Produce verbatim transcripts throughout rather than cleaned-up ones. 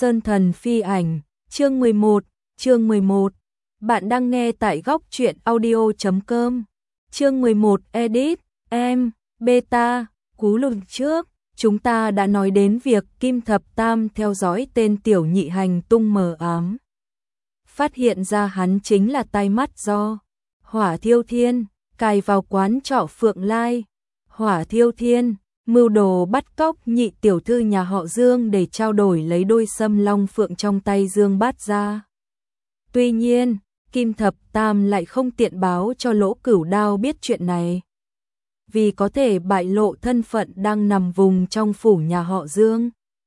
Sơn Thần Phi Ảnh, chương mười một, chương mười một. Bạn đang nghe tại góc truyện audio chấm com. Chương mười một edit, em, beta, cú lùn trước, chúng ta đã nói đến việc Kim Thập Tam theo dõi tên tiểu nhị hành tung mờ ám. Phát hiện ra hắn chính là tai mắt do Hỏa Thiêu Thiên cài vào quán trọ Phượng Lai. Hỏa Thiêu Thiên mưu đồ bắt cóc nhị tiểu thư nhà họ Dương để trao đổi lấy đôi sâm long phượng trong tay Dương Bát ra. Tuy nhiên, Kim Thập Tam lại không tiện báo cho Lỗ Cửu Đao biết chuyện này, vì có thể bại lộ thân phận đang nằm vùng trong phủ nhà họ Dương.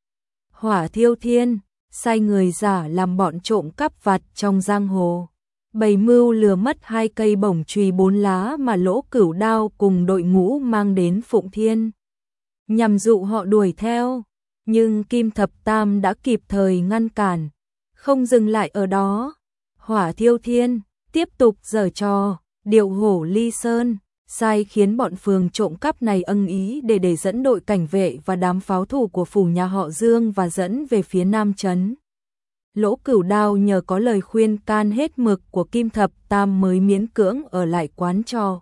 Hỏa Thiêu Thiên sai người giả làm bọn trộm cắp vặt trong giang hồ, bày mưu lừa mất hai cây bổng chùy bốn lá mà Lỗ Cửu Đao cùng đội ngũ mang đến Phụng Thiên, nhằm dụ họ đuổi theo, nhưng Kim Thập Tam đã kịp thời ngăn cản, không dừng lại ở đó. Hỏa Thiêu Thiên tiếp tục giở trò, điệu hổ ly sơn, sai khiến bọn phường trộm cắp này ưng ý để để dẫn đội cảnh vệ và đám pháo thủ của phủ nhà họ Dương và dẫn về phía Nam Trấn. Lỗ Cửu Đao nhờ có lời khuyên can hết mực của Kim Thập Tam mới miễn cưỡng ở lại quán trọ,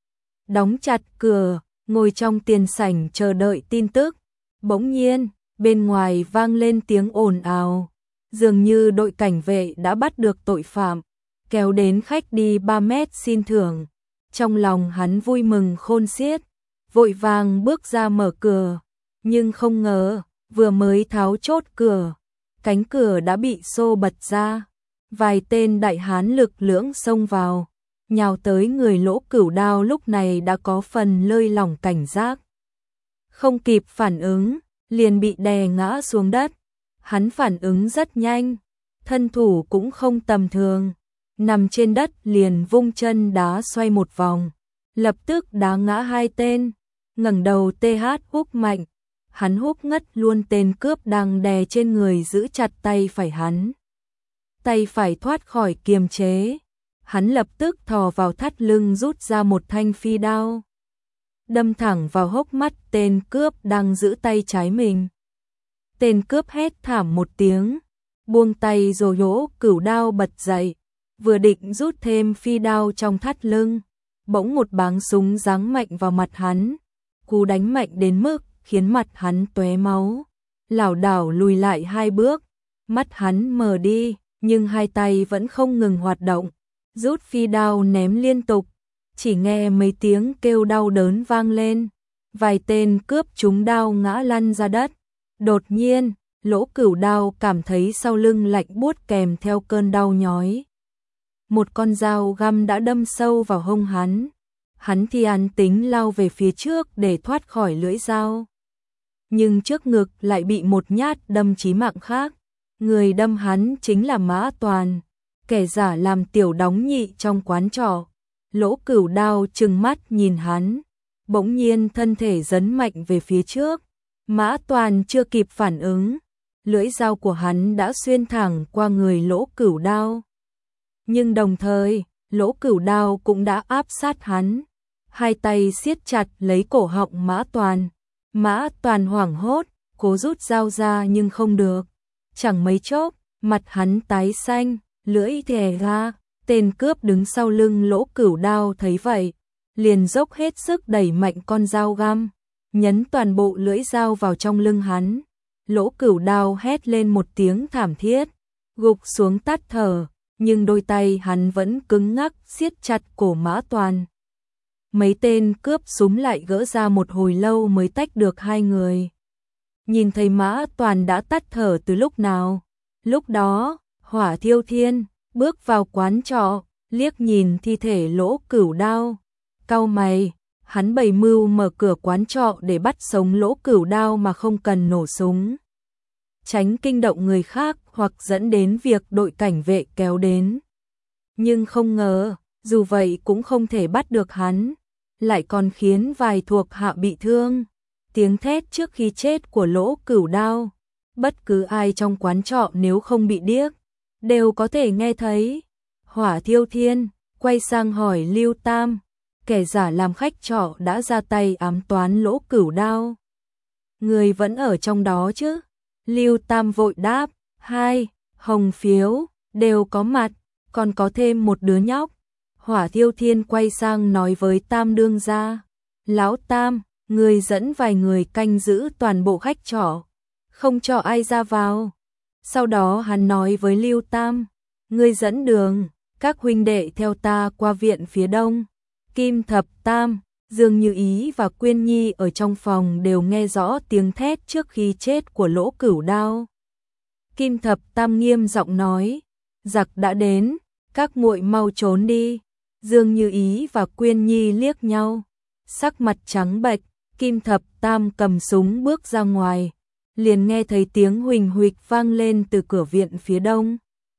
đóng chặt cửa, ngồi trong tiền sảnh chờ đợi tin tức. Bỗng nhiên, bên ngoài vang lên tiếng ồn ào, dường như đội cảnh vệ đã bắt được tội phạm, kéo đến khách đi ba mét xin thưởng. Trong lòng hắn vui mừng khôn xiết, vội vàng bước ra mở cửa, nhưng không ngờ, vừa mới tháo chốt cửa, cánh cửa đã bị xô bật ra, vài tên đại hán lực lưỡng xông vào, nhào tới người Lỗ Cửu Đao. Lúc này đã có phần lơi lỏng cảnh giác, không kịp phản ứng, liền bị đè ngã xuống đất. Hắn phản ứng rất nhanh, thân thủ cũng không tầm thường, nằm trên đất liền vung chân đá xoay một vòng, lập tức đá ngã hai tên, ngẩng đầu tê hát húc mạnh, hắn húc ngất luôn tên cướp đang đè trên người, giữ chặt tay phải hắn. Tay phải thoát khỏi kiềm chế, hắn lập tức thò vào thắt lưng rút ra một thanh phi đao, đâm thẳng vào hốc mắt tên cướp đang giữ tay trái mình. Tên cướp hét thảm một tiếng, buông tay rồi Lỗ Cửu Đao bật dậy, vừa định rút thêm phi đao trong thắt lưng, bỗng một báng súng giáng mạnh vào mặt hắn, cú đánh mạnh đến mức khiến mặt hắn tóe máu, lảo đảo lùi lại hai bước, mắt hắn mờ đi, nhưng hai tay vẫn không ngừng hoạt động, rút phi đao ném liên tục, chỉ nghe mấy tiếng kêu đau đớn vang lên, vài tên cướp trúng đao ngã lăn ra đất. Đột nhiên, Lỗ Cửu Đao cảm thấy sau lưng lạnh buốt kèm theo cơn đau nhói. Một con dao găm đã đâm sâu vào hông hắn. Hắn thì án tính lao về phía trước để thoát khỏi lưỡi dao, nhưng trước ngực lại bị một nhát đâm chí mạng khác. Người đâm hắn chính là Mã Toàn, kẻ giả làm tiểu đóng nhị trong quán trọ. Lỗ Cửu Đao trừng mắt nhìn hắn, bỗng nhiên thân thể giấn mạnh về phía trước. Mã Toàn chưa kịp phản ứng, lưỡi dao của hắn đã xuyên thẳng qua người Lỗ Cửu Đao. Nhưng đồng thời, Lỗ Cửu Đao cũng đã áp sát hắn, hai tay siết chặt lấy cổ họng Mã Toàn. Mã Toàn hoảng hốt, cố rút dao ra nhưng không được. Chẳng mấy chốc, mặt hắn tái xanh, lưỡi thè ra. Tên cướp đứng sau lưng Lỗ Cửu Đao thấy vậy, liền dốc hết sức đẩy mạnh con dao găm, nhấn toàn bộ lưỡi dao vào trong lưng hắn. Lỗ Cửu Đao hét lên một tiếng thảm thiết, gục xuống tắt thở, nhưng đôi tay hắn vẫn cứng ngắc siết chặt cổ Mã Toàn. Mấy tên cướp súng lại gỡ ra một hồi lâu mới tách được hai người. Nhìn thấy Mã Toàn đã tắt thở từ lúc nào. Lúc đó, Hỏa Thiêu Thiên bước vào quán trọ, liếc nhìn thi thể Lỗ Cửu Đao, cau mày. Hắn bày mưu mở cửa quán trọ để bắt sống Lỗ Cửu Đao mà không cần nổ súng, tránh kinh động người khác hoặc dẫn đến việc đội cảnh vệ kéo đến. Nhưng không ngờ, dù vậy cũng không thể bắt được hắn, lại còn khiến vài thuộc hạ bị thương. Tiếng thét trước khi chết của Lỗ Cửu Đao, bất cứ ai trong quán trọ nếu không bị điếc, đều có thể nghe thấy. Hỏa Thiêu Thiên quay sang hỏi Lưu Tam, kẻ giả làm khách trọ đã ra tay ám toán Lỗ Cửu Đao. Người vẫn ở trong đó chứ? Lưu Tam vội đáp, hai, hồng phiếu, đều có mặt, còn có thêm một đứa nhóc. Hỏa Thiêu Thiên quay sang nói với Tam đương gia, Lão Tam, người dẫn vài người canh giữ toàn bộ khách trọ, không cho ai ra vào. Sau đó hắn nói với Lưu Tam, người dẫn đường, các huynh đệ theo ta qua viện phía đông. Kim Thập Tam, Dương Như Ý và Quyên Nhi ở trong phòng đều nghe rõ tiếng thét trước khi chết của Lỗ Cửu Đao. Kim Thập Tam nghiêm giọng nói, giặc đã đến, các muội mau trốn đi. Dương Như Ý và Quyên Nhi liếc nhau, sắc mặt trắng bệch. Kim Thập Tam cầm súng bước ra ngoài, liền nghe thấy tiếng huỳnh huỵch vang lên từ cửa viện phía đông.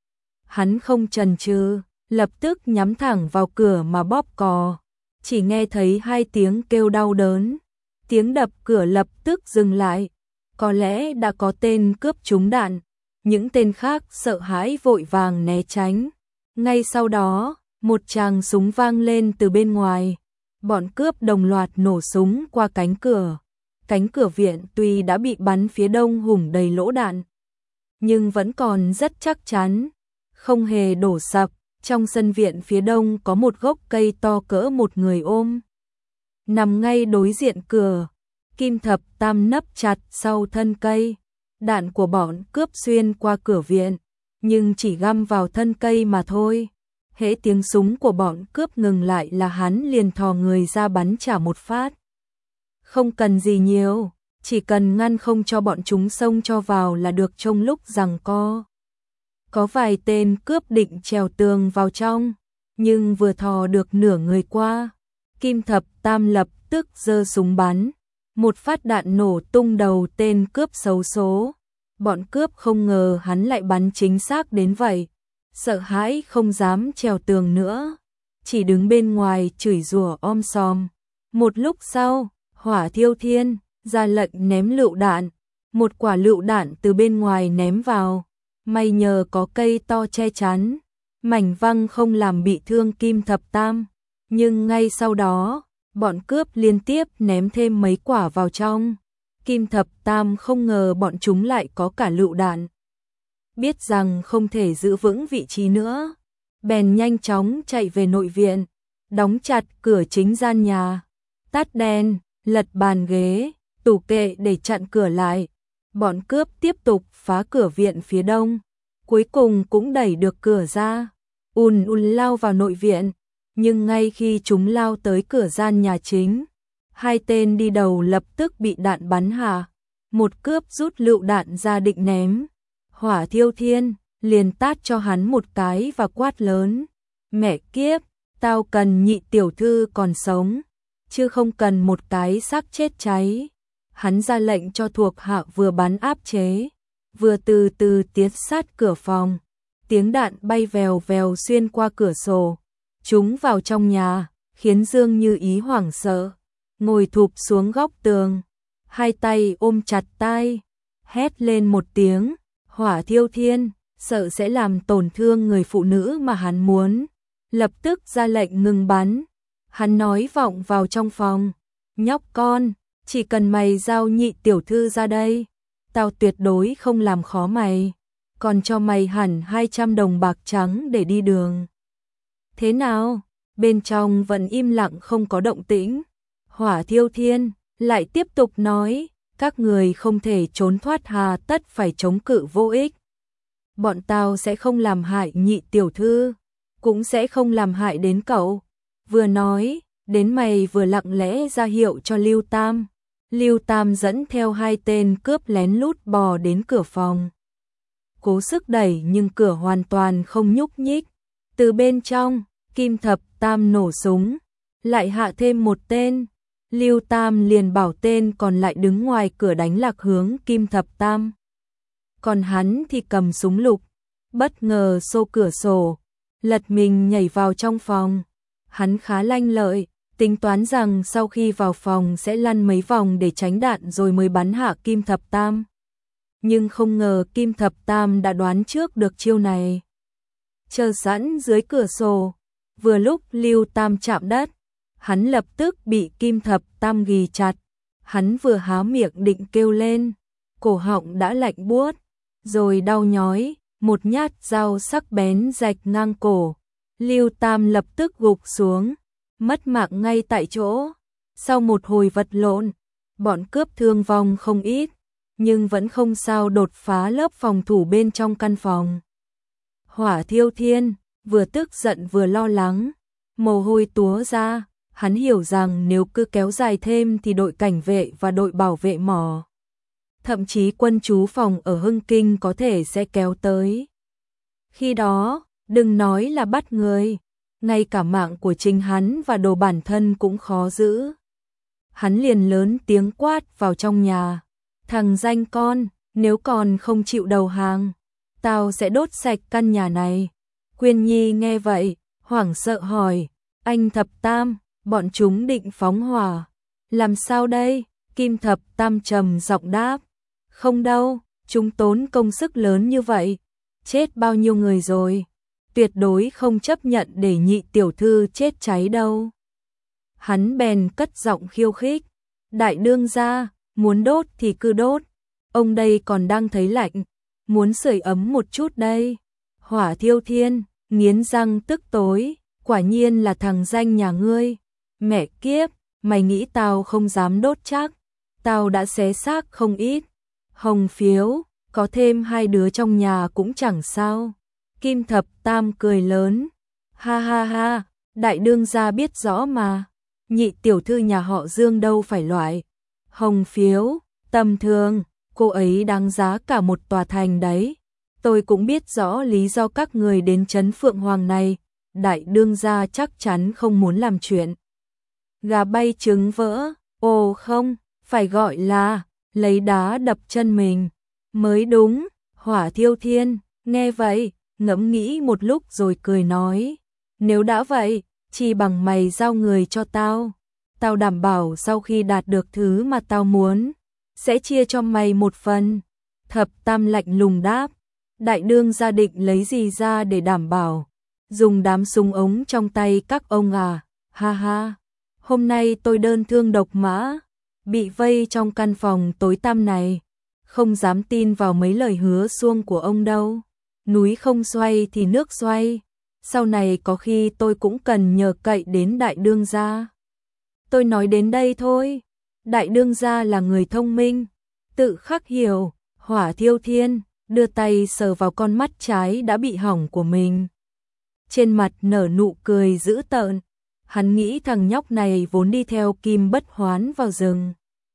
Hắn không chần chừ, lập tức nhắm thẳng vào cửa mà bóp cò. Chỉ nghe thấy hai tiếng kêu đau đớn, tiếng đập cửa lập tức dừng lại. Có lẽ đã có tên cướp trúng đạn, những tên khác sợ hãi vội vàng né tránh. Ngay sau đó, một tràng súng vang lên từ bên ngoài. Bọn cướp đồng loạt nổ súng qua cánh cửa. Cánh cửa viện tuy đã bị bắn phía đông hủng đầy lỗ đạn, nhưng vẫn còn rất chắc chắn, không hề đổ sập. Trong sân viện phía đông có một gốc cây to cỡ một người ôm, nằm ngay đối diện cửa. Kim Thập Tam nấp chặt sau thân cây. Đạn của bọn cướp xuyên qua cửa viện, nhưng chỉ găm vào thân cây mà thôi. Hễ tiếng súng của bọn cướp ngừng lại là hắn liền thò người ra bắn trả một phát. Không cần gì nhiều, chỉ cần ngăn không cho bọn chúng xông cho vào là được. Trong lúc giằng co, có vài tên cướp định trèo tường vào trong, nhưng vừa thò được nửa người qua, Kim Thập Tam lập tức giơ súng bắn. Một phát đạn nổ tung đầu tên cướp xấu số. Bọn cướp không ngờ hắn lại bắn chính xác đến vậy, sợ hãi không dám trèo tường nữa, chỉ đứng bên ngoài chửi rủa om sòm. Một lúc sau, Hỏa Thiêu Thiên ra lệnh ném lựu đạn. Một quả lựu đạn từ bên ngoài ném vào, may nhờ có cây to che chắn, mảnh văng không làm bị thương Kim Thập Tam. Nhưng ngay sau đó, bọn cướp liên tiếp ném thêm mấy quả vào trong. Kim Thập Tam không ngờ bọn chúng lại có cả lựu đạn. Biết rằng không thể giữ vững vị trí nữa, bèn nhanh chóng chạy về nội viện, đóng chặt cửa chính gian nhà, tắt đèn, lật bàn ghế, tủ kệ để chặn cửa lại. Bọn cướp tiếp tục phá cửa viện phía đông, cuối cùng cũng đẩy được cửa ra, ùn ùn lao vào nội viện. Nhưng ngay khi chúng lao tới cửa gian nhà chính, hai tên đi đầu lập tức bị đạn bắn hạ. Một cướp rút lựu đạn ra định ném, Hỏa Thiêu Thiên liền tát cho hắn một cái và quát lớn, mẹ kiếp, tao cần nhị tiểu thư còn sống, chứ không cần một cái xác chết cháy. Hắn ra lệnh cho thuộc hạ vừa bắn áp chế, vừa từ từ tiến sát cửa phòng. Tiếng đạn bay vèo vèo xuyên qua cửa sổ, chúng vào trong nhà, khiến Dương Như Ý hoảng sợ, ngồi thụp xuống góc tường, hai tay ôm chặt tai, hét lên một tiếng. Hỏa Thiêu Thiên sợ sẽ làm tổn thương người phụ nữ mà hắn muốn, lập tức ra lệnh ngừng bắn. Hắn nói vọng vào trong phòng, nhóc con, chỉ cần mày giao nhị tiểu thư ra đây, tao tuyệt đối không làm khó mày, còn cho mày hẳn hai trăm đồng bạc trắng để đi đường. Thế nào? Bên trong vẫn im lặng không có động tĩnh. Hỏa Thiêu Thiên lại tiếp tục nói, các người không thể trốn thoát, hà tất phải chống cự vô ích. Bọn tao sẽ không làm hại nhị tiểu thư, cũng sẽ không làm hại đến cậu. Vừa nói, đến mày vừa lặng lẽ ra hiệu cho Lưu Tam. Lưu Tam dẫn theo hai tên cướp lén lút bò đến cửa phòng. Cố sức đẩy nhưng cửa hoàn toàn không nhúc nhích. Từ bên trong, Kim Thập Tam nổ súng, lại hạ thêm một tên. Lưu Tam liền bảo tên còn lại đứng ngoài cửa đánh lạc hướng Kim Thập Tam. Còn hắn thì cầm súng lục, bất ngờ xô cửa sổ, lật mình nhảy vào trong phòng. Hắn khá lanh lợi, tính toán rằng sau khi vào phòng sẽ lăn mấy vòng để tránh đạn rồi mới bắn hạ Kim Thập Tam. Nhưng không ngờ Kim Thập Tam đã đoán trước được chiêu này. Chờ sẵn dưới cửa sổ, vừa lúc Lưu Tam chạm đất, hắn lập tức bị Kim Thập Tam ghì chặt. Hắn vừa há miệng định kêu lên, cổ họng đã lạnh buốt, rồi đau nhói, một nhát dao sắc bén rạch ngang cổ. Lưu Tam lập tức gục xuống, mất mạng ngay tại chỗ. Sau một hồi vật lộn, bọn cướp thương vong không ít, nhưng vẫn không sao đột phá lớp phòng thủ bên trong căn phòng. Hỏa Thiêu Thiên vừa tức giận vừa lo lắng, mồ hôi túa ra, hắn hiểu rằng nếu cứ kéo dài thêm thì đội cảnh vệ và đội bảo vệ mỏ, thậm chí quân trú phòng ở Hưng Kinh có thể sẽ kéo tới. Khi đó, đừng nói là bắt người, ngay cả mạng của chính hắn và đồ bản thân cũng khó giữ. Hắn liền lớn tiếng quát vào trong nhà, thằng danh con, nếu còn không chịu đầu hàng, tao sẽ đốt sạch căn nhà này. Quyên Nhi nghe vậy, hoảng sợ hỏi, anh Thập Tam, bọn chúng định phóng hỏa, làm sao đây? Kim Thập Tam trầm giọng đáp, không đâu, chúng tốn công sức lớn như vậy, chết bao nhiêu người rồi, tuyệt đối không chấp nhận để nhị tiểu thư chết cháy đâu. Hắn bèn cất giọng khiêu khích, đại đương gia, muốn đốt thì cứ đốt, ông đây còn đang thấy lạnh, muốn sưởi ấm một chút đây. Hỏa Thiêu Thiên nghiến răng tức tối, quả nhiên là thằng danh nhà ngươi, mẹ kiếp, mày nghĩ tao không dám đốt chắc, tao đã xé xác không ít. Hồng Phiếu, có thêm hai đứa trong nhà cũng chẳng sao. Kim Thập Tam cười lớn, ha ha ha, đại đương gia biết rõ mà, nhị tiểu thư nhà họ Dương đâu phải loại Hồng Phiếu tầm thường, cô ấy đáng giá cả một tòa thành đấy. Tôi cũng biết rõ lý do các người đến trấn Phượng Hoàng này, đại đương gia chắc chắn không muốn làm chuyện gà bay trứng vỡ, ồ không, phải gọi là lấy đá đập chân mình mới đúng. Hỏa Thiêu Thiên nghe vậy, ngẫm nghĩ một lúc rồi cười nói, nếu đã vậy, chỉ bằng mày giao người cho tao, tao đảm bảo sau khi đạt được thứ mà tao muốn, sẽ chia cho mày một phần. Thập Tam lạnh lùng đáp, đại đương gia định lấy gì ra để đảm bảo, dùng đám súng ống trong tay các ông à, ha ha, hôm nay tôi đơn thương độc mã, bị vây trong căn phòng tối tăm này, không dám tin vào mấy lời hứa suông của ông đâu. Núi không xoay thì nước xoay, sau này có khi tôi cũng cần nhờ cậy đến đại đương gia. Tôi nói đến đây thôi, đại đương gia là người thông minh, tự khắc hiểu. Hỏa Thiêu Thiên đưa tay sờ vào con mắt trái đã bị hỏng của mình, trên mặt nở nụ cười dữ tợn. Hắn nghĩ thằng nhóc này vốn đi theo Kim Bất Hoán vào rừng,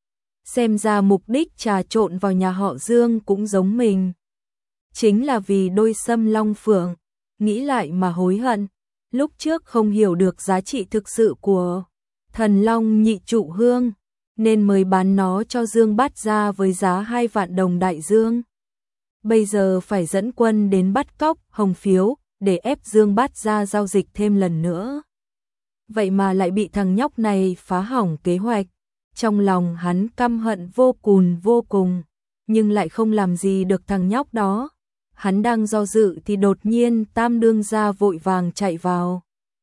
xem ra mục đích trà trộn vào nhà họ Dương cũng giống mình, chính là vì đôi sâm long phượng. Nghĩ lại mà hối hận, lúc trước không hiểu được giá trị thực sự của thần long nhị trụ hương, nên mới bán nó cho Dương Bát Gia với giá hai vạn đồng đại dương. Bây giờ phải dẫn quân đến bắt cóc Hồng Phiếu để ép Dương Bát Gia giao dịch thêm lần nữa. Vậy mà lại bị thằng nhóc này phá hỏng kế hoạch. Trong lòng hắn căm hận vô cùng vô cùng, nhưng lại không làm gì được thằng nhóc đó. Hắn đang do dự thì đột nhiên Tam đương gia vội vàng chạy vào.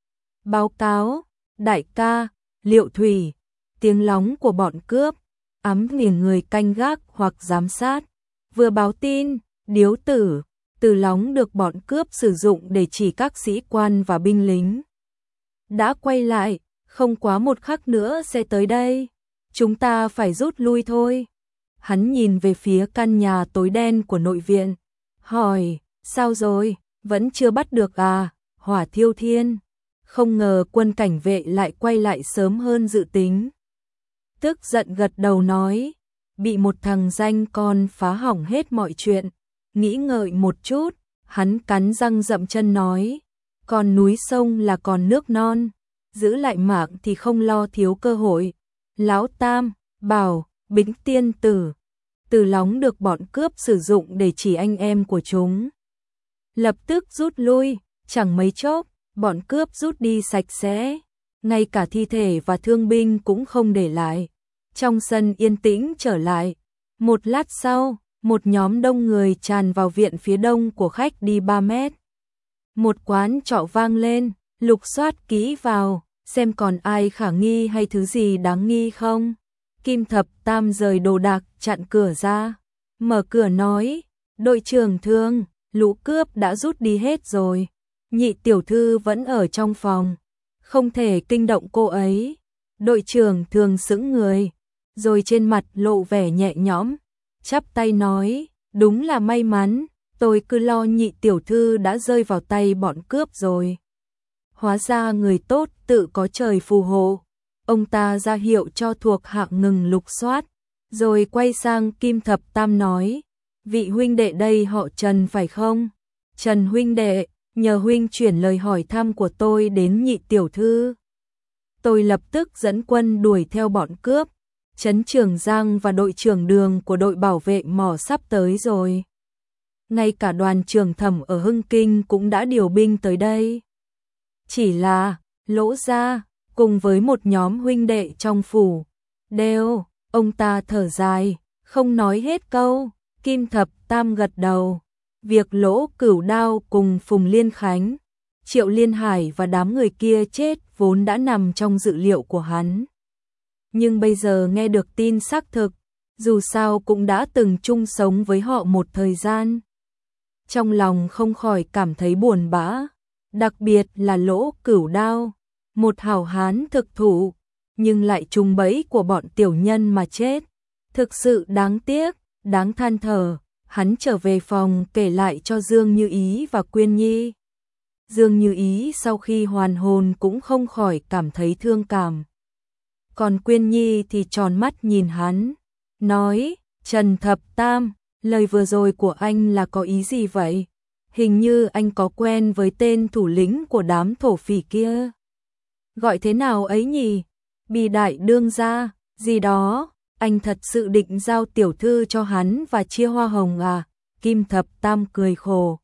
Báo cáo, đại ca, Liệu Thủy, tiếng lóng của bọn cướp, ám nghiền người canh gác hoặc giám sát. Vừa báo tin, điếu tử, từ lóng được bọn cướp sử dụng để chỉ các sĩ quan và binh lính. Đã quay lại, không quá một khắc nữa sẽ tới đây. Chúng ta phải rút lui thôi. Hắn nhìn về phía căn nhà tối đen của nội viện, hỏi, sao rồi, vẫn chưa bắt được à? Hỏa Thiêu Thiên không ngờ quân cảnh vệ lại quay lại sớm hơn dự tính. Tức giận gật đầu nói, bị một thằng danh con phá hỏng hết mọi chuyện. Nghĩ ngợi một chút, hắn cắn răng dậm chân nói, còn núi sông là còn nước non, giữ lại mạng thì không lo thiếu cơ hội. Lão Tam bảo Bính tiên tử, từ lóng được bọn cướp sử dụng để chỉ anh em của chúng. Lập tức rút lui, chẳng mấy chốc, bọn cướp rút đi sạch sẽ, ngay cả thi thể và thương binh cũng không để lại. Trong sân yên tĩnh trở lại. Một lát sau, một nhóm đông người tràn vào viện phía đông của khách đi ba mét. Một quán trọ vang lên, lục soát kỹ vào, xem còn ai khả nghi hay thứ gì đáng nghi không. Kim Thập Tam rời đồ đạc chặn cửa ra, mở cửa nói, Đội trưởng Thương, lũ cướp đã rút đi hết rồi. Nhị tiểu thư vẫn ở trong phòng, không thể kinh động cô ấy. Đội trưởng Thương sững người, rồi trên mặt lộ vẻ nhẹ nhõm, chắp tay nói, đúng là may mắn, tôi cứ lo nhị tiểu thư đã rơi vào tay bọn cướp rồi. Hóa ra người tốt tự có trời phù hộ. Ông ta ra hiệu cho thuộc hạ ngừng lục soát, rồi quay sang Kim Thập Tam nói, vị huynh đệ đây họ Trần phải không? Trần huynh đệ, nhờ huynh chuyển lời hỏi thăm của tôi đến nhị tiểu thư. Tôi lập tức dẫn quân đuổi theo bọn cướp. Trấn trưởng Giang và đội trưởng Đường của đội bảo vệ mỏ sắp tới rồi. Ngay cả đoàn trưởng Thẩm ở Hưng Kinh cũng đã điều binh tới đây. Chỉ là, Lỗ gia, cùng với một nhóm huynh đệ trong phủ, đều, ông ta thở dài, không nói hết câu. Kim Thập Tam gật đầu. Việc Lỗ Cửu Đao cùng Phùng Liên Khánh, Triệu Liên Hải và đám người kia chết vốn đã nằm trong dự liệu của hắn. Nhưng bây giờ nghe được tin xác thực, dù sao cũng đã từng chung sống với họ một thời gian. Trong lòng không khỏi cảm thấy buồn bã, đặc biệt là Lỗ Cửu Đao, một hảo hán thực thụ, nhưng lại trúng bẫy của bọn tiểu nhân mà chết. Thực sự đáng tiếc, đáng than thở. Hắn trở về phòng kể lại cho Dương Như Ý và Quyên Nhi. Dương Như Ý sau khi hoàn hồn cũng không khỏi cảm thấy thương cảm. Còn Quyên Nhi thì tròn mắt nhìn hắn, nói, Trần Thập Tam, lời vừa rồi của anh là có ý gì vậy? Hình như anh có quen với tên thủ lĩnh của đám thổ phỉ kia. Gọi thế nào ấy nhỉ? Bì đại đương gia, gì đó. Anh thật sự định giao tiểu thư cho hắn và chia hoa hồng à? Kim Thập Tam cười khổ,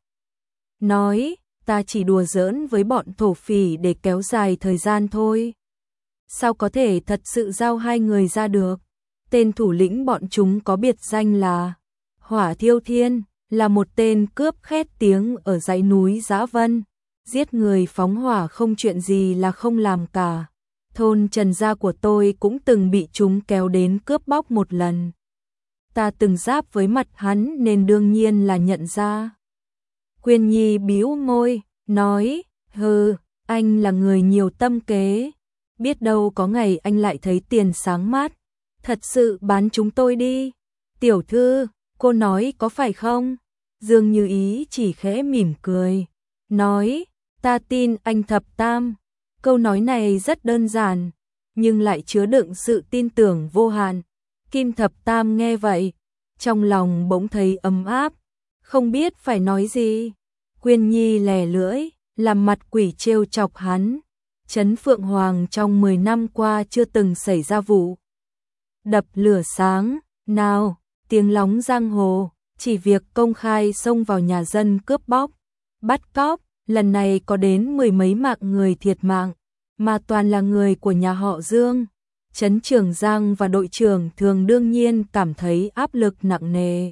nói, ta chỉ đùa giỡn với bọn thổ phỉ để kéo dài thời gian thôi. Sao có thể thật sự giao hai người ra được? Tên thủ lĩnh bọn chúng có biệt danh là Hỏa Thiêu Thiên, là một tên cướp khét tiếng ở dãy núi Dã Vân, giết người phóng hỏa không chuyện gì là không làm cả. Thôn Trần gia của tôi cũng từng bị chúng kéo đến cướp bóc một lần. Ta từng giáp với mặt hắn nên đương nhiên là nhận ra. Quyên Nhi bĩu môi, nói, hừ, anh là người nhiều tâm kế. Biết đâu có ngày anh lại thấy tiền sáng mát. Thật sự bán chúng tôi đi. Tiểu thư, cô nói có phải không? Dương Như Ý chỉ khẽ mỉm cười, nói, ta tin anh Thập Tam. Câu nói này rất đơn giản, nhưng lại chứa đựng sự tin tưởng vô hạn. Kim Thập Tam nghe vậy, trong lòng bỗng thấy ấm áp, không biết phải nói gì. Quyên Nhi lè lưỡi, làm mặt quỷ trêu chọc hắn. Trấn Phượng Hoàng trong mười năm qua chưa từng xảy ra vụ đập lửa sáng nào, tiếng lóng giang hồ, chỉ việc công khai xông vào nhà dân cướp bóc, bắt cóc. Lần này có đến mười mấy mạng người thiệt mạng, mà toàn là người của nhà họ Dương. Trấn trưởng Giang và đội trưởng Thường đương nhiên cảm thấy áp lực nặng nề.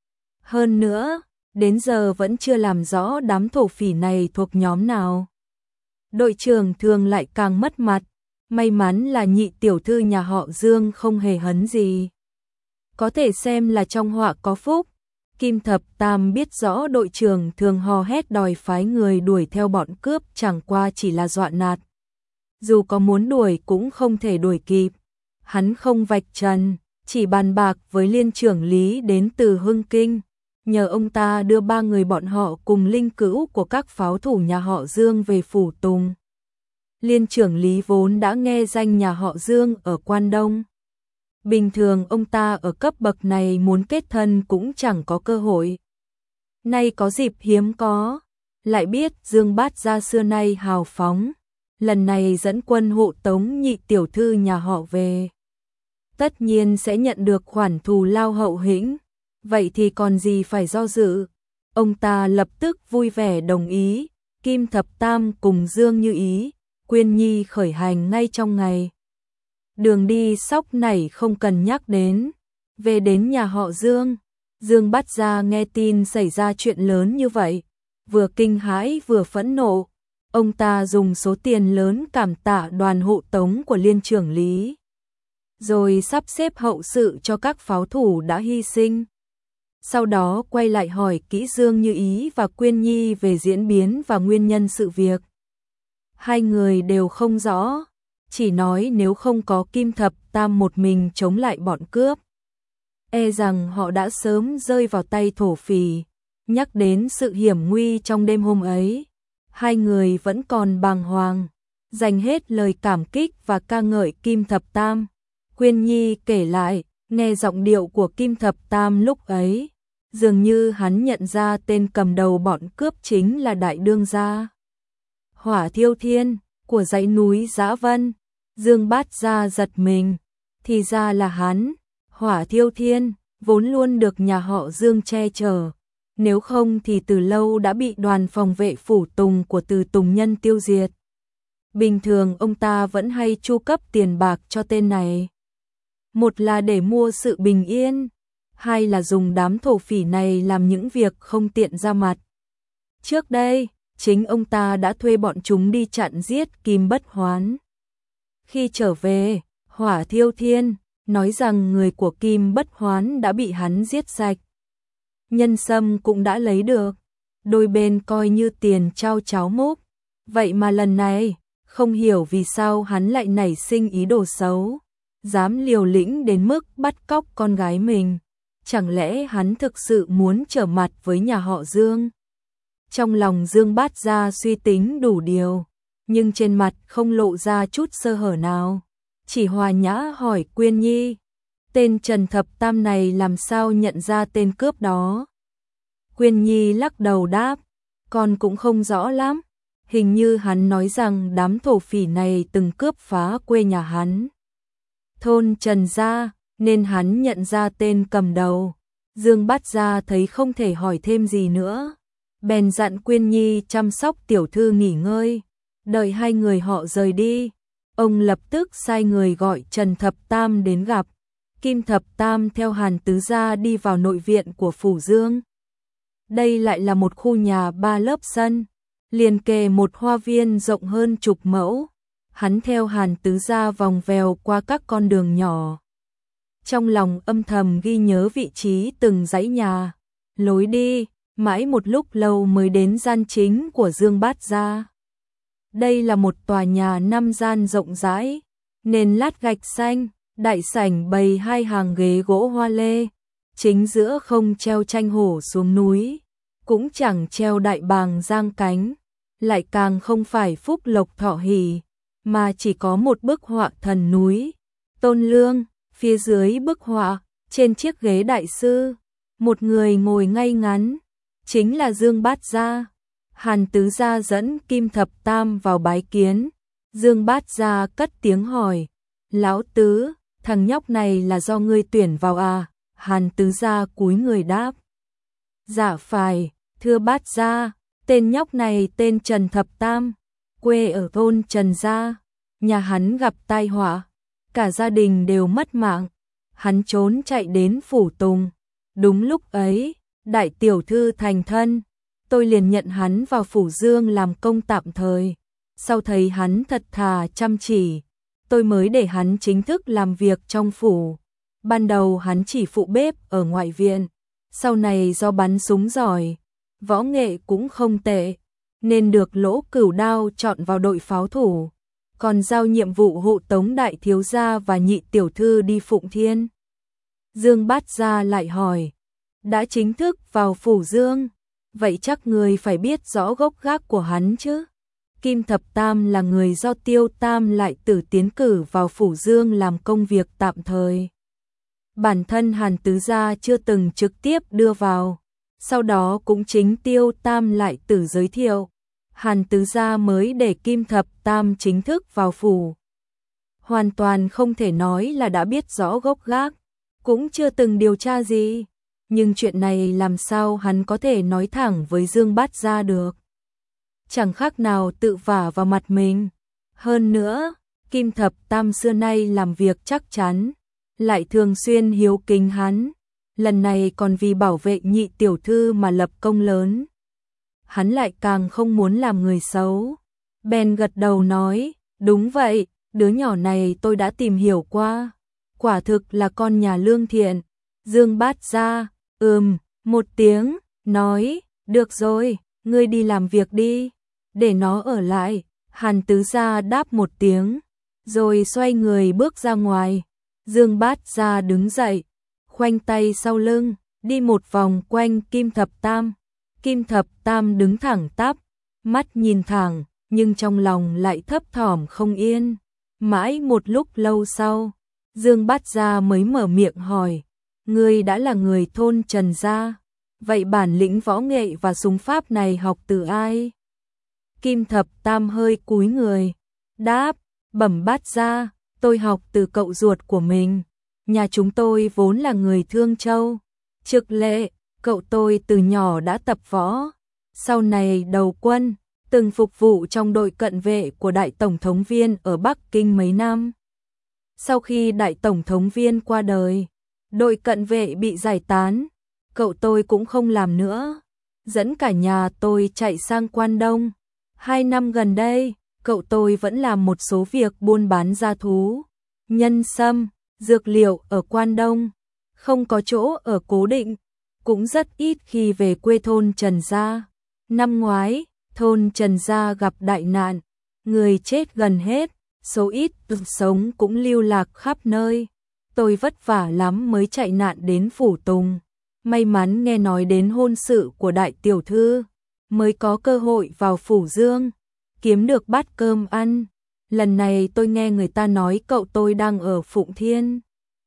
Hơn nữa, đến giờ vẫn chưa làm rõ đám thổ phỉ này thuộc nhóm nào. Đội trưởng Thường lại càng mất mặt, may mắn là nhị tiểu thư nhà họ Dương không hề hấn gì. Có thể xem là trong họa có phúc. Kim Thập Tam biết rõ đội trưởng Thường hò hét đòi phái người đuổi theo bọn cướp chẳng qua chỉ là dọa nạt. Dù có muốn đuổi cũng không thể đuổi kịp. Hắn không vạch trần, chỉ bàn bạc với liên trưởng Lý đến từ Hưng Kinh, nhờ ông ta đưa ba người bọn họ cùng linh cữu của các pháo thủ nhà họ Dương về phủ Tùng. Liên trưởng Lý vốn đã nghe danh nhà họ Dương ở Quan Đông. Bình thường ông ta ở cấp bậc này muốn kết thân cũng chẳng có cơ hội. Nay có dịp hiếm có, lại biết Dương Bát Gia xưa nay hào phóng, lần này dẫn quân hộ tống nhị tiểu thư nhà họ về. Tất nhiên sẽ nhận được khoản thù lao hậu hĩnh, vậy thì còn gì phải do dự. Ông ta lập tức vui vẻ đồng ý, Kim Thập Tam cùng Dương Như Ý, Quyên Nhi khởi hành ngay trong ngày. Đường đi sóc nảy không cần nhắc đến. Về đến nhà họ Dương, Dương Bát Gia nghe tin xảy ra chuyện lớn như vậy, vừa kinh hãi vừa phẫn nộ. Ông ta dùng số tiền lớn cảm tạ đoàn hộ tống của liên trưởng Lý, rồi sắp xếp hậu sự cho các pháo thủ đã hy sinh. sau đó quay lại hỏi kỹ Dương Như Ý và Quyên Nhi về diễn biến và nguyên nhân sự việc. Hai người đều không rõ, chỉ nói nếu không có Kim Thập Tam một mình chống lại bọn cướp, e rằng họ đã sớm rơi vào tay thổ phỉ. Nhắc đến sự hiểm nguy trong đêm hôm ấy, hai người vẫn còn bàng hoàng, dành hết lời cảm kích và ca ngợi Kim Thập Tam. Quyên Nhi kể lại, nghe giọng điệu của Kim Thập Tam lúc ấy, dường như hắn nhận ra tên cầm đầu bọn cướp chính là đại đương gia Hỏa Thiêu Thiên của dãy núi Dã Vân. Dương Bát Gia giật mình, thì ra là hắn. Hỏa Thiêu Thiên vốn luôn được nhà họ Dương che chở, nếu không thì từ lâu đã bị đoàn phòng vệ phủ Tùng của Từ Tùng Nhân tiêu diệt. Bình thường ông ta vẫn hay chu cấp tiền bạc cho tên này, một là để mua sự bình yên, hai là dùng đám thổ phỉ này làm những việc không tiện ra mặt. Trước đây, chính ông ta đã thuê bọn chúng đi chặn giết Kim Bất Hoán. Khi trở về, Hỏa Thiêu Thiên nói rằng người của Kim Bất Hoán đã bị hắn giết sạch. Nhân sâm cũng đã lấy được, đôi bên coi như tiền trao cháo múc. Vậy mà lần này, không hiểu vì sao hắn lại nảy sinh ý đồ xấu, dám liều lĩnh đến mức bắt cóc con gái mình. Chẳng lẽ hắn thực sự muốn trở mặt với nhà họ Dương? Trong lòng Dương Bát Gia suy tính đủ điều, nhưng trên mặt không lộ ra chút sơ hở nào, chỉ hòa nhã hỏi Quyên Nhi, tên Trần Thập Tam này làm sao nhận ra tên cướp đó? Quyên Nhi lắc đầu đáp, con cũng không rõ lắm, hình như hắn nói rằng đám thổ phỉ này từng cướp phá quê nhà hắn, thôn Trần gia, nên hắn nhận ra tên cầm đầu. Dương Bát Gia thấy không thể hỏi thêm gì nữa, bèn dặn Quyên Nhi chăm sóc tiểu thư nghỉ ngơi. Đợi hai người họ rời đi, ông lập tức sai người gọi Trần Thập Tam đến gặp. Kim Thập Tam theo Hàn Tứ Gia đi vào nội viện của phủ Dương. Đây lại là một khu nhà ba lớp sân, liền kề một hoa viên rộng hơn chục mẫu. Hắn theo Hàn Tứ Gia vòng vèo qua các con đường nhỏ, trong lòng âm thầm ghi nhớ vị trí từng dãy nhà, lối đi, mãi một lúc lâu mới đến gian chính của Dương Bát Gia. Đây là một tòa nhà năm gian rộng rãi, nền lát gạch xanh, đại sảnh bày hai hàng ghế gỗ hoa lê, chính giữa không treo tranh hổ xuống núi, cũng chẳng treo đại bàng giang cánh, lại càng không phải phúc lộc thọ hỷ, mà chỉ có một bức họa thần núi Tôn Lương. Phía dưới bức họa, trên chiếc ghế đại sư, một người ngồi ngay ngắn, chính là Dương Bát Gia. Hàn Tứ Gia dẫn Kim Thập Tam vào bái kiến. Dương Bát Gia cất tiếng hỏi, lão tứ, thằng nhóc này là do ngươi tuyển vào à? Hàn Tứ Gia cúi người đáp, dạ phải, thưa Bát Gia, tên nhóc này tên Trần Thập Tam, quê ở thôn Trần Gia, nhà hắn gặp tai họa, cả gia đình đều mất mạng, hắn trốn chạy đến phủ Tùng. Đúng lúc ấy, đại tiểu thư thành thân, tôi liền nhận hắn vào phủ Dương làm công tạm thời. Sau thấy hắn thật thà chăm chỉ, tôi mới để hắn chính thức làm việc trong phủ. Ban đầu hắn chỉ phụ bếp ở ngoại viện, sau này do bắn súng giỏi, võ nghệ cũng không tệ, nên được Lỗ Cửu Đao chọn vào đội pháo thủ, còn giao nhiệm vụ hộ tống đại thiếu gia và nhị tiểu thư đi Phụng Thiên. Dương Bát Gia lại hỏi, đã chính thức vào phủ Dương, vậy chắc người phải biết rõ gốc gác của hắn chứ? Kim Thập Tam là người do Tiêu Tam lại tử tiến cử vào phủ Dương làm công việc tạm thời. Bản thân Hàn Tứ Gia chưa từng trực tiếp đưa vào, sau đó cũng chính Tiêu Tam lại tử giới thiệu, Hàn Tứ Gia mới để Kim Thập Tam chính thức vào phủ. Hoàn toàn không thể nói là đã biết rõ gốc gác, cũng chưa từng điều tra gì, nhưng chuyện này làm sao hắn có thể nói thẳng với Dương Bát Gia được? Chẳng khác nào tự vả vào mặt mình. Hơn nữa, Kim Thập Tam xưa nay làm việc chắc chắn, lại thường xuyên hiếu kính hắn, lần này còn vì bảo vệ nhị tiểu thư mà lập công lớn. Hắn lại càng không muốn làm người xấu. Bèn gật đầu nói, đúng vậy, đứa nhỏ này tôi đã tìm hiểu qua, quả thực là con nhà lương thiện. Dương Bát Gia, ừm, một tiếng, nói, được rồi, ngươi đi làm việc đi, để nó ở lại. Hàn Tứ Gia đáp một tiếng, rồi xoay người bước ra ngoài. Dương Bát Gia đứng dậy, khoanh tay sau lưng, đi một vòng quanh Kim Thập Tam. Kim Thập Tam đứng thẳng tắp, mắt nhìn thẳng, nhưng trong lòng lại thấp thỏm không yên. Mãi một lúc lâu sau, Dương Bát Gia mới mở miệng hỏi, ngươi đã là người thôn Trần gia, vậy bản lĩnh võ nghệ và súng pháp này học từ ai? Kim Thập Tam hơi cúi người, đáp, bẩm Bát Gia, tôi học từ cậu ruột của mình. Nhà chúng tôi vốn là người Thương Châu. Trực Lệ, cậu tôi từ nhỏ đã tập võ, sau này đầu quân, từng phục vụ trong đội cận vệ của Đại Tổng thống Viên ở Bắc Kinh mấy năm. Sau khi Đại Tổng thống Viên qua đời, đội cận vệ bị giải tán, cậu tôi cũng không làm nữa, dẫn cả nhà tôi chạy sang Quan Đông. Hai năm gần đây, cậu tôi vẫn làm một số việc buôn bán gia thú, nhân sâm, dược liệu ở Quan Đông, không có chỗ ở cố định, cũng rất ít khi về quê thôn Trần gia. Năm ngoái, thôn Trần gia gặp đại nạn, người chết gần hết, số ít sống cũng lưu lạc khắp nơi. Tôi vất vả lắm mới chạy nạn đến Phủ Tùng, may mắn nghe nói đến hôn sự của đại tiểu thư, mới có cơ hội vào Phủ Dương, kiếm được bát cơm ăn. Lần này tôi nghe người ta nói cậu tôi đang ở Phụng Thiên,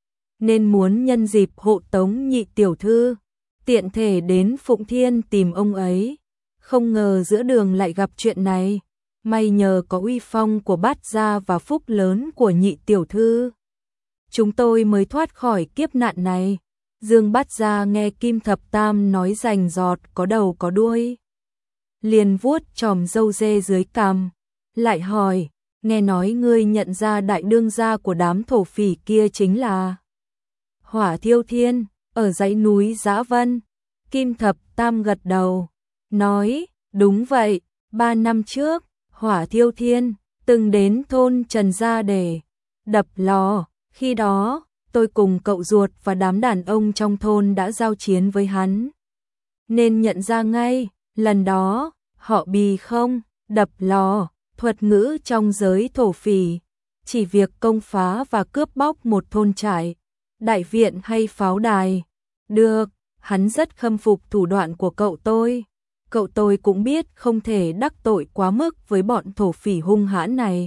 nên muốn nhân dịp hộ tống nhị tiểu thư, tiện thể đến Phụng Thiên tìm ông ấy. Không ngờ giữa đường lại gặp chuyện này, may nhờ có uy phong của Bát gia và phúc lớn của nhị tiểu thư, chúng tôi mới thoát khỏi kiếp nạn này. Dương Bát gia nghe Kim Thập Tam nói rành rọt có đầu có đuôi, liền vuốt chòm râu dê dưới cằm, lại hỏi, nghe nói ngươi nhận ra đại đương gia của đám thổ phỉ kia chính là Hỏa Thiêu Thiên, ở dãy núi Dã Vân. Kim Thập Tam gật đầu, nói, đúng vậy, ba năm trước, Hỏa Thiêu Thiên từng đến thôn Trần gia để đập lò, khi đó, tôi cùng cậu ruột và đám đàn ông trong thôn đã giao chiến với hắn, nên nhận ra ngay. Lần đó, họ bì không, đập lò, thuật ngữ trong giới thổ phỉ, chỉ việc công phá và cướp bóc một thôn trại, đại viện hay pháo đài. Được, hắn rất khâm phục thủ đoạn của cậu tôi. Cậu tôi cũng biết không thể đắc tội quá mức với bọn thổ phỉ hung hãn này,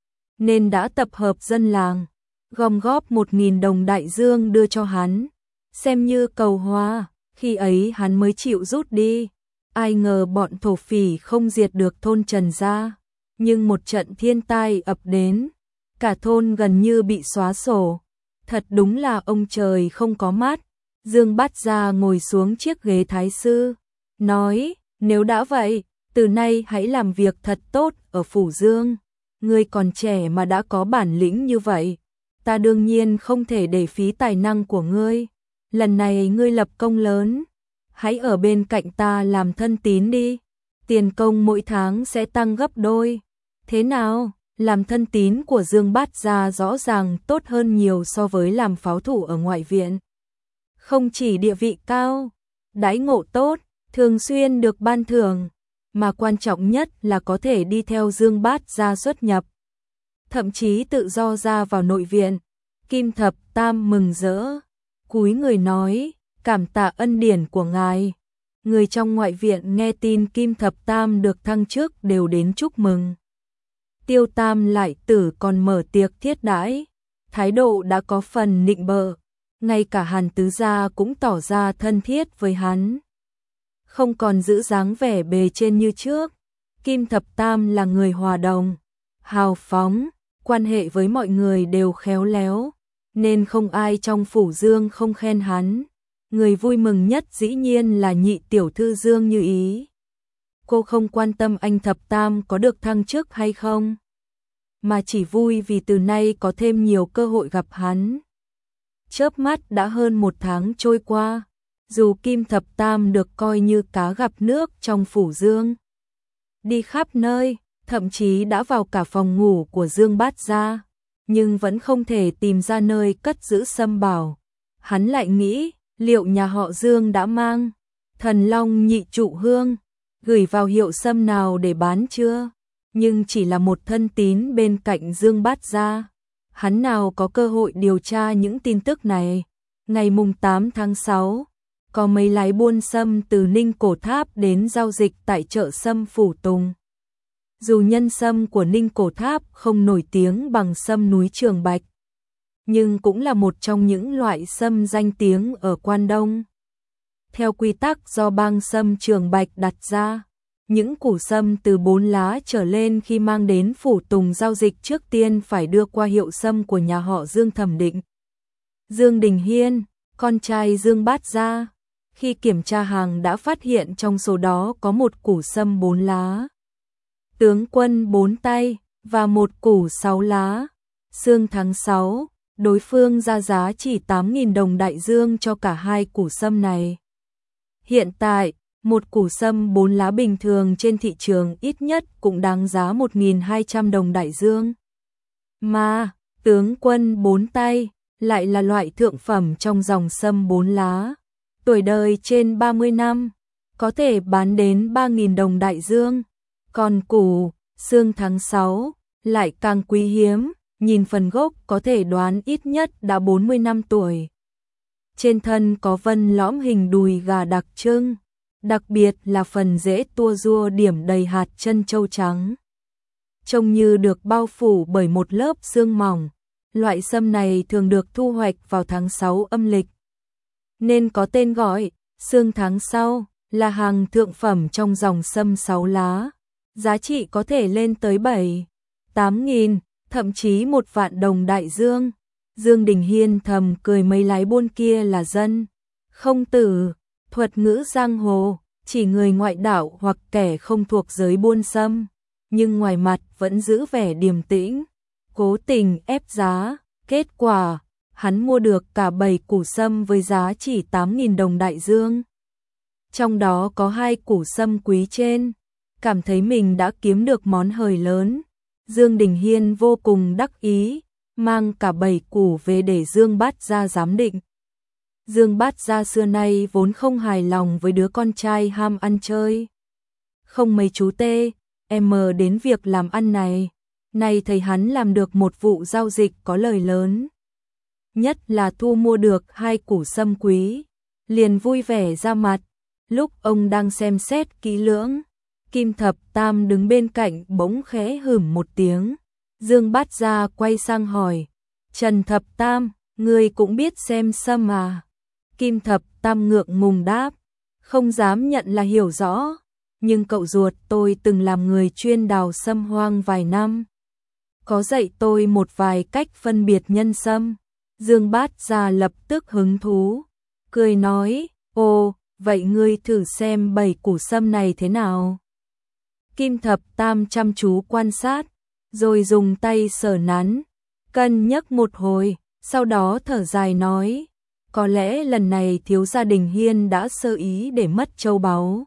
nên đã tập hợp dân làng, gom góp một nghìn đồng đại dương đưa cho hắn, xem như cầu hòa. Khi ấy hắn mới chịu rút đi. Ai ngờ bọn thổ phỉ không diệt được thôn Trần gia, nhưng một trận thiên tai ập đến, cả thôn gần như bị xóa sổ. Thật đúng là ông trời không có mắt. Dương Bát Gia ngồi xuống chiếc ghế thái sư, nói, nếu đã vậy, từ nay hãy làm việc thật tốt ở Phủ Dương. Ngươi còn trẻ mà đã có bản lĩnh như vậy, ta đương nhiên không thể để phí tài năng của ngươi. Lần này ngươi lập công lớn, hãy ở bên cạnh ta làm thân tín đi, tiền công mỗi tháng sẽ tăng gấp đôi. Thế nào? Làm thân tín của Dương Bát Gia rõ ràng tốt hơn nhiều so với làm pháo thủ ở ngoại viện. Không chỉ địa vị cao, đãi ngộ tốt, thường xuyên được ban thưởng, mà quan trọng nhất là có thể đi theo Dương Bát Gia xuất nhập, thậm chí tự do ra vào nội viện. Kim Thập Tam mừng rỡ, cúi người nói, cảm tạ ân điển của ngài. Người trong ngoại viện nghe tin Kim Thập Tam được thăng chức đều đến chúc mừng. Tiêu Tam lại tử còn mở tiệc thiết đãi, thái độ đã có phần nịnh bợ, ngay cả Hàn Tứ gia cũng tỏ ra thân thiết với hắn, không còn giữ dáng vẻ bề trên như trước. Kim Thập Tam là người hòa đồng, hào phóng, quan hệ với mọi người đều khéo léo, nên không ai trong Phủ Dương không khen hắn. Người vui mừng nhất dĩ nhiên là nhị tiểu thư Dương Như Ý. Cô không quan tâm anh Thập Tam có được thăng chức hay không, mà chỉ vui vì từ nay có thêm nhiều cơ hội gặp hắn. Chớp mắt đã hơn một tháng trôi qua, dù Kim Thập Tam được coi như cá gặp nước trong Phủ Dương, đi khắp nơi, thậm chí đã vào cả phòng ngủ của Dương Bát Gia, nhưng vẫn không thể tìm ra nơi cất giữ sâm bảo. Hắn lại nghĩ, liệu nhà họ Dương đã mang Thần Long nhị trụ hương gửi vào hiệu sâm nào để bán chưa? Nhưng chỉ là một thân tín bên cạnh Dương Bát Gia, hắn nào có cơ hội điều tra những tin tức này. Ngày mùng tám tháng sáu, có mấy lái buôn sâm từ Ninh Cổ Tháp đến giao dịch tại chợ sâm Phủ Tùng. Dù nhân sâm của Ninh Cổ Tháp không nổi tiếng bằng sâm núi Trường Bạch, nhưng cũng là một trong những loại sâm danh tiếng ở Quan Đông. Theo quy tắc do bang sâm Trường Bạch đặt ra, những củ sâm từ bốn lá trở lên khi mang đến Phủ Tùng giao dịch trước tiên phải đưa qua hiệu sâm của nhà họ Dương thẩm định. Dương Đình Hiên, con trai Dương Bát Gia, khi kiểm tra hàng đã phát hiện trong số đó có một củ sâm bốn lá, tướng quân bốn tay và một củ sáu lá. Sương tháng sáu, đối phương ra giá chỉ tám nghìn đồng đại dương cho cả hai củ sâm này. Hiện tại, một củ sâm bốn lá bình thường trên thị trường ít nhất cũng đáng giá một nghìn hai trăm đồng đại dương. Mà, tướng quân bốn tay lại là loại thượng phẩm trong dòng sâm bốn lá, tuổi đời trên ba mươi năm, có thể bán đến ba nghìn đồng đại dương. Còn củ Sương tháng sáu lại càng quý hiếm, nhìn phần gốc có thể đoán ít nhất đã bốn mươi năm tuổi. Trên thân có vân lõm hình đùi gà đặc trưng, đặc biệt là phần rễ tua rua điểm đầy hạt chân châu trắng. Trông như được bao phủ bởi một lớp sương mỏng, loại sâm này thường được thu hoạch vào tháng sáu âm lịch, nên có tên gọi Sương tháng sau, là hàng thượng phẩm trong dòng sâm sáu lá. Giá trị có thể lên tới bảy, tám nghìn, thậm chí một vạn đồng đại dương. Dương Đình Hiên thầm cười mấy lái buôn kia là dân không tử, thuật ngữ giang hồ, chỉ người ngoại đạo hoặc kẻ không thuộc giới buôn sâm, nhưng ngoài mặt vẫn giữ vẻ điềm tĩnh, cố tình ép giá. Kết quả, hắn mua được cả bảy củ sâm với giá chỉ tám nghìn đồng đại dương. Trong đó có hai củ sâm quý trên, cảm thấy mình đã kiếm được món hời lớn. Dương Đình Hiên vô cùng đắc ý, mang cả bảy củ về để Dương Bát Gia giám định. Dương Bát Gia xưa nay vốn không hài lòng với đứa con trai ham ăn chơi. Không mấy chú tê, em đến việc làm ăn này. Nay thấy hắn làm được một vụ giao dịch có lời lớn, nhất là thu mua được hai củ sâm quý, liền vui vẻ ra mặt. Lúc ông đang xem xét kỹ lưỡng, Kim Thập Tam đứng bên cạnh bỗng khẽ hửm một tiếng. Dương Bát Gia quay sang hỏi, Trần Thập Tam, ngươi cũng biết xem sâm à? Kim Thập Tam ngượng ngùng đáp, không dám nhận là hiểu rõ, nhưng cậu ruột tôi từng làm người chuyên đào sâm hoang vài năm, có dạy tôi một vài cách phân biệt nhân sâm. Dương Bát Gia lập tức hứng thú, cười nói, ồ, vậy ngươi thử xem bảy củ sâm này thế nào. Kim Thập Tam chăm chú quan sát, rồi dùng tay sờ nắn, cân nhắc một hồi, sau đó thở dài nói, có lẽ lần này thiếu gia Đình Hiên đã sơ ý để mất châu báu,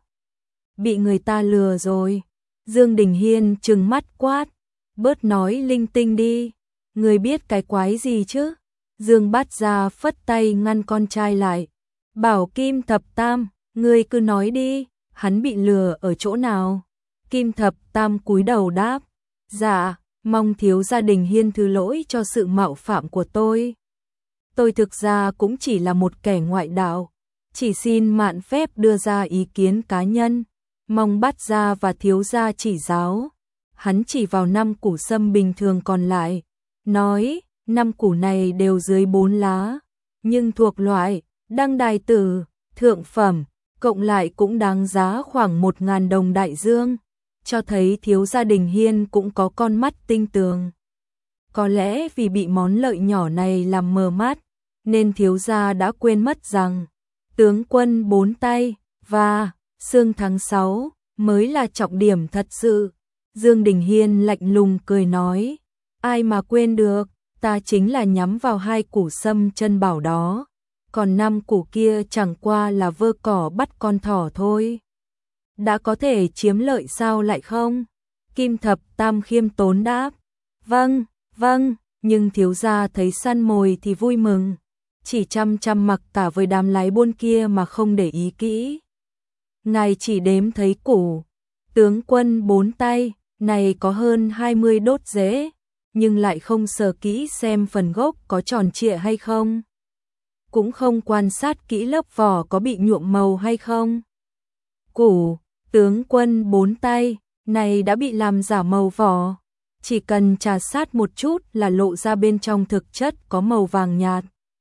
bị người ta lừa rồi. Dương Đình Hiên trừng mắt quát, bớt nói linh tinh đi, người biết cái quái gì chứ? Dương Bát Gia phất tay ngăn con trai lại, bảo Kim Thập Tam, ngươi cứ nói đi, hắn bị lừa ở chỗ nào? Kim Thập Tam cúi đầu đáp, dạ, mong thiếu gia Đình Hiên thứ lỗi cho sự mạo phạm của tôi. Tôi thực ra cũng chỉ là một kẻ ngoại đạo, chỉ xin mạn phép đưa ra ý kiến cá nhân, mong Bát Gia và thiếu gia chỉ giáo. Hắn chỉ vào năm củ sâm bình thường còn lại, nói, năm củ này đều dưới bốn lá, nhưng thuộc loại đăng đài tử, thượng phẩm, cộng lại cũng đáng giá khoảng một ngàn đồng đại dương, cho thấy thiếu gia Đình Hiên cũng có con mắt tinh tường. Có lẽ vì bị món lợi nhỏ này làm mờ mắt, nên thiếu gia đã quên mất rằng tướng quân bốn tay và Sương tháng sáu mới là trọng điểm thật sự. Dương Đình Hiên lạnh lùng cười nói, ai mà quên được, ta chính là nhắm vào hai củ sâm chân bảo đó, còn năm củ kia chẳng qua là vơ cỏ bắt con thỏ thôi. Đã có thể chiếm lợi sao lại không? Kim Thập Tam khiêm tốn đáp, vâng, vâng, nhưng thiếu gia thấy săn mồi thì vui mừng, chỉ chăm chăm mặc cả với đám lái buôn kia mà không để ý kỹ. Ngài chỉ đếm thấy củ tướng quân bốn tay, này có hơn hai mươi đốt rễ, nhưng lại không sờ kỹ xem phần gốc có tròn trịa hay không. Cũng không quan sát kỹ lớp vỏ có bị nhuộm màu hay không. Củ tướng quân bốn tay này đã bị làm giả màu vỏ, chỉ cần trà sát một chút là lộ ra bên trong thực chất có màu vàng nhạt.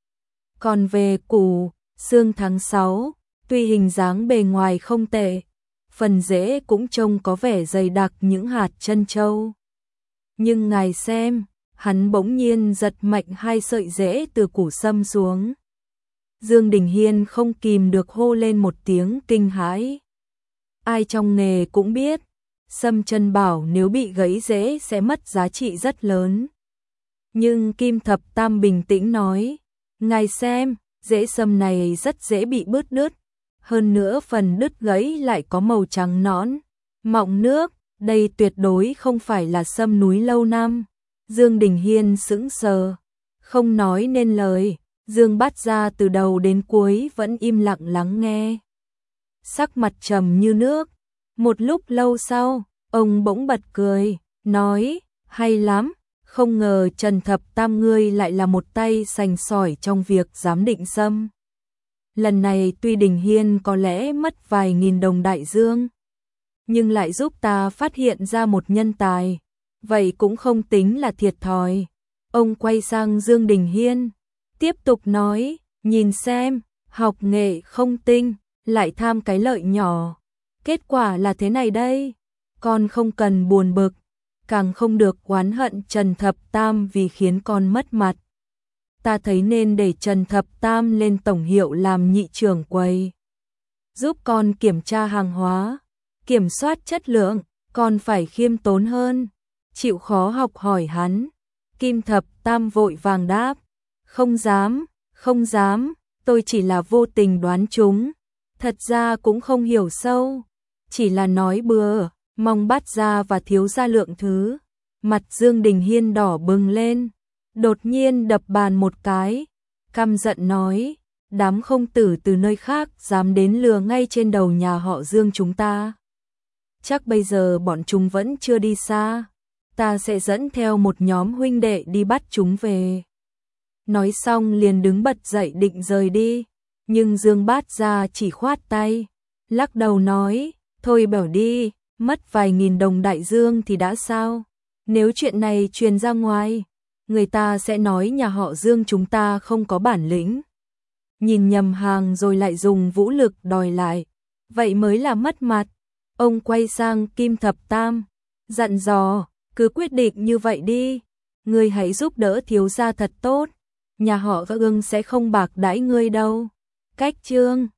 Còn về củ xương tháng sáu, tuy hình dáng bề ngoài không tệ, phần rễ cũng trông có vẻ dày đặc những hạt trân châu. Nhưng ngài xem, hắn bỗng nhiên giật mạnh hai sợi rễ từ củ sâm xuống. Dương Đình Hiên không kìm được hô lên một tiếng kinh hãi. Ai trong nghề cũng biết, sâm chân bảo nếu bị gãy rễ sẽ mất giá trị rất lớn. Nhưng Kim Thập Tam bình tĩnh nói, ngài xem, rễ sâm này rất dễ bị bứt đứt, hơn nữa phần đứt gãy lại có màu trắng nõn, mọng nước, đây tuyệt đối không phải là sâm núi lâu năm. Dương Đình Hiên sững sờ, không nói nên lời. Dương Bát Gia từ đầu đến cuối vẫn im lặng lắng nghe. Sắc mặt trầm như nước. Một lúc lâu sau, ông bỗng bật cười, nói, hay lắm, không ngờ Trần Thập Tam ngươi lại là một tay sành sỏi trong việc giám định sâm. Lần này tuy Đình Hiên có lẽ mất vài nghìn đồng đại dương, nhưng lại giúp ta phát hiện ra một nhân tài, vậy cũng không tính là thiệt thòi. Ông quay sang Dương Đình Hiên, tiếp tục nói, nhìn xem, học nghệ không tinh, lại tham cái lợi nhỏ. Kết quả là thế này đây, con không cần buồn bực, càng không được oán hận Trần Thập Tam vì khiến con mất mặt. Ta thấy nên để Trần Thập Tam lên tổng hiệu làm nhị trưởng quầy, giúp con kiểm tra hàng hóa, kiểm soát chất lượng, con phải khiêm tốn hơn, chịu khó học hỏi hắn. Kim Thập Tam vội vàng đáp, không dám, không dám, tôi chỉ là vô tình đoán chúng, thật ra cũng không hiểu sâu, chỉ là nói bừa, mong Bát Gia và thiếu gia lượng thứ. Mặt Dương Đình Hiên đỏ bừng lên, đột nhiên đập bàn một cái, căm giận nói, đám không tử từ nơi khác dám đến lừa ngay trên đầu nhà họ Dương chúng ta. Chắc bây giờ bọn chúng vẫn chưa đi xa, ta sẽ dẫn theo một nhóm huynh đệ đi bắt chúng về. Nói xong liền đứng bật dậy định rời đi, nhưng Dương Bát Gia chỉ khoát tay, lắc đầu nói, thôi bảo đi, mất vài nghìn đồng đại dương thì đã sao, nếu chuyện này truyền ra ngoài, người ta sẽ nói nhà họ Dương chúng ta không có bản lĩnh, nhìn nhầm hàng rồi lại dùng vũ lực đòi lại, vậy mới là mất mặt. Ông quay sang Kim Thập Tam, dặn dò, cứ quyết định như vậy đi, ngươi hãy giúp đỡ thiếu gia thật tốt, nhà họ Dương sẽ không bạc đãi ngươi đâu. Cách chương